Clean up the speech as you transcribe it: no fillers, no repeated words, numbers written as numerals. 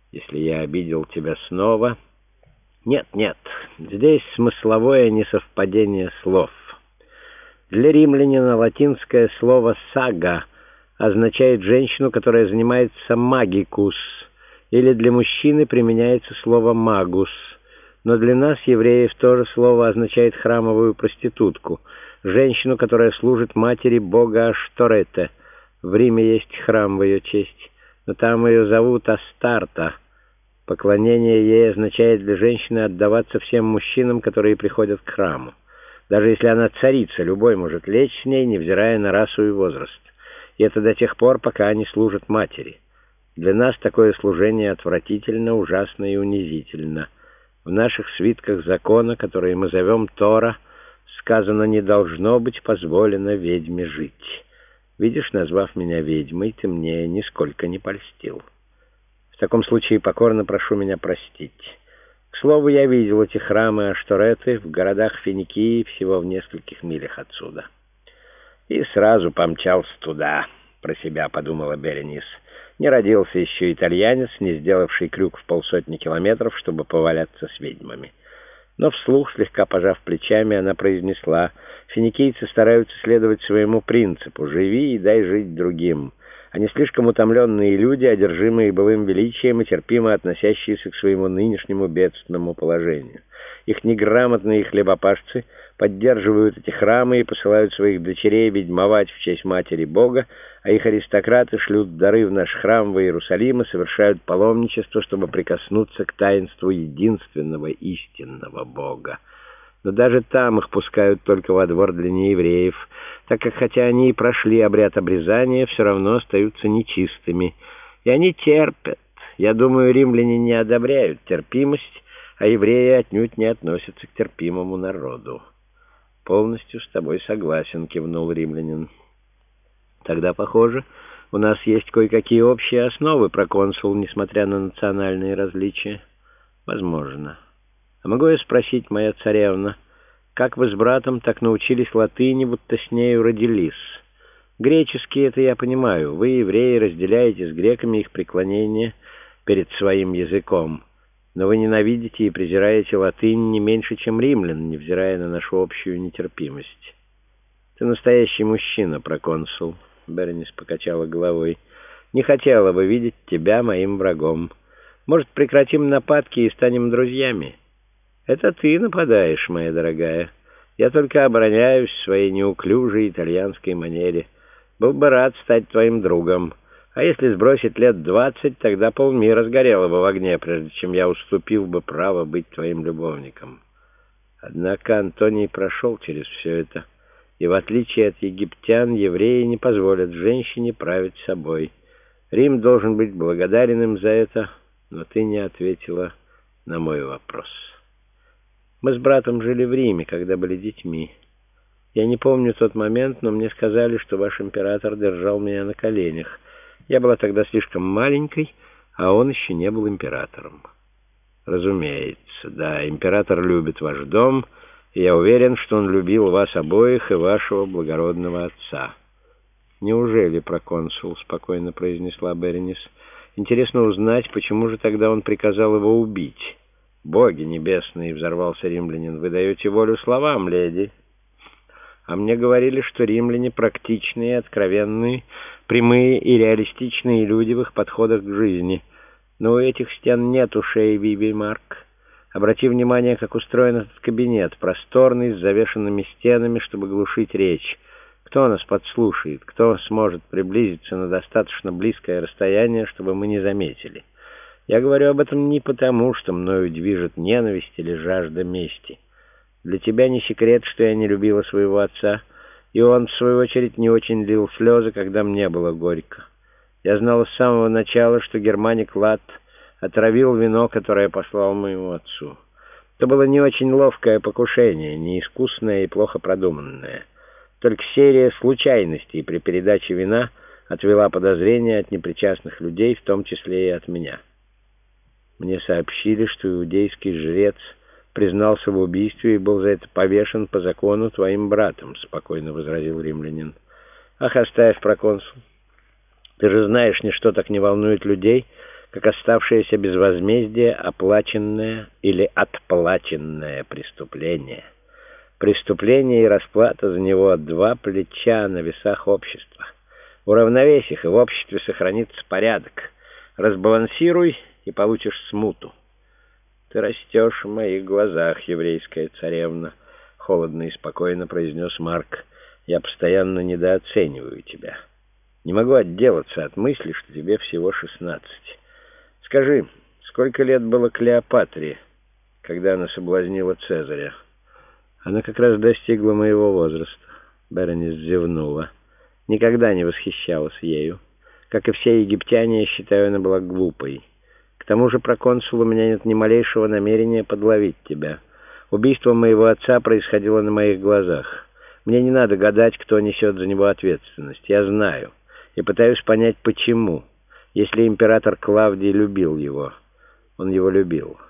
Если я обидел тебя снова... Нет, здесь смысловое несовпадение слов. Для римлянина латинское слово «сага» означает женщину, которая занимается магикус, или для мужчины применяется слово «магус». Но для нас, евреев, тоже слово означает храмовую проститутку, женщину, которая служит матери бога Ашторете. В Риме есть храм в ее честь, но там ее зовут Астарта. Поклонение ей означает для женщины отдаваться всем мужчинам, которые приходят к храму. Даже если она царица, любой может лечь с ней, невзирая на расу и возраст. И это до тех пор, пока они служат матери. Для нас такое служение отвратительно, ужасно и унизительно. В наших свитках закона, которые мы зовем Тора, сказано: «Не должно быть позволено ведьме жить». Видишь, назвав меня ведьмой, ты мне нисколько не польстил. В таком случае покорно прошу меня простить. К слову, я видел эти храмы Аштореты в городах Финикии, всего в нескольких милях отсюда. И сразу помчался туда, про себя подумала Беренис. Не родился еще итальянец, не сделавший крюк в 50 километров, чтобы поваляться с ведьмами. Но вслух, слегка пожав плечами, она произнесла: «Финикийцы стараются следовать своему принципу: живи и дай жить другим. Они слишком утомленные люди, одержимые былым величием и терпимо относящиеся к своему нынешнему бедственному положению. Их неграмотные хлебопашцы поддерживают эти храмы и посылают своих дочерей ведьмовать в честь матери Бога, а их аристократы шлют дары в наш храм в Иерусалим и совершают паломничество, чтобы прикоснуться к таинству единственного истинного Бога. Но даже там их пускают только во двор для неевреев, так как, хотя они и прошли обряд обрезания, все равно остаются нечистыми. И они терпят. Я думаю, римляне не одобряют терпимость, а евреи отнюдь не относятся к терпимому народу». «Полностью с тобой согласен», — кивнул римлянин. «Тогда, похоже, у нас есть кое-какие общие основы, проконсул, несмотря на национальные различия». «Возможно. А могу я спросить, моя царевна, как вы с братом так научились латыни, будто с нею родились? Греческий — это я понимаю. Вы, евреи, разделяете с греками их преклонение перед своим языком. Но вы ненавидите и презираете латынь не меньше, чем римлян, невзирая на нашу общую нетерпимость». «Ты настоящий мужчина, проконсул», — Беренис покачала головой. «Не хотела бы видеть тебя моим врагом. Может, прекратим нападки и станем друзьями?» «Это ты нападаешь, моя дорогая. Я только обороняюсь в своей неуклюжей итальянской манере. Был бы рад стать твоим другом. А если сбросить лет 20, тогда полмира сгорело бы в огне, прежде чем я уступил бы право быть твоим любовником». Однако Антоний прошел через все это. И в отличие от египтян, евреи не позволят женщине править собой. Рим должен быть благодарен им за это, но ты не ответила на мой вопрос. Мы с братом жили в Риме, когда были детьми. Я не помню тот момент, но мне сказали, что ваш император держал меня на коленях. Я была тогда слишком маленькой, а он еще не был императором. Разумеется, да, император любит ваш дом, и я уверен, что он любил вас обоих и вашего благородного отца. «Неужели, проконсул?» — спокойно произнесла Беренис. «Интересно узнать, почему же тогда он приказал его убить?» «Боги небесные!» — взорвался римлянин. «Вы даете волю словам, леди. А мне говорили, что римляне практичные, откровенные, прямые и реалистичные люди в их подходах к жизни. Но у этих стен нет ушей, Виви Марк. Обрати внимание, как устроен этот кабинет, просторный, с завешенными стенами, чтобы глушить речь. Кто нас подслушает? Кто сможет приблизиться на достаточно близкое расстояние, чтобы мы не заметили? Я говорю об этом не потому, что мною движет ненависть или жажда мести. Для тебя не секрет, что я не любила своего отца, и он, в свою очередь, не очень лил слезы, когда мне было горько. Я знала с самого начала, что Германик Лат отравил вино, которое послал моему отцу. Это было не очень ловкое покушение, неискусное и плохо продуманное. Только серия случайностей при передаче вина отвела подозрения от непричастных людей, в том числе и от меня. Мне сообщили, что иудейский жрец признался в убийстве и был за это повешен по закону твоим братом, — спокойно возразил римлянин. Ах, оставь, проконсул. Ты же знаешь, ничто так не волнует людей, как оставшееся без возмездия оплаченное или отплаченное преступление. Преступление и расплата за него — два плеча на весах общества. Уравновесь их, и в обществе сохранится порядок. Разбалансируй, и получишь смуту. «Ты растешь в моих глазах, еврейская царевна», — холодно и спокойно произнес Марк. «Я постоянно недооцениваю тебя. Не могу отделаться от мысли, что тебе всего 16. Скажи, сколько лет было Клеопатре, когда она соблазнила Цезаря?» «Она как раз достигла моего возраста», — Беренис зевнула. «Никогда не восхищалась ею. Как и все египтяне, я считаю, она была глупой. К тому же, проконсул, у меня нет ни малейшего намерения подловить тебя. Убийство моего отца происходило на моих глазах. Мне не надо гадать, кто несет за него ответственность. Я знаю и пытаюсь понять, почему. Если император Клавдий любил его, он его любил».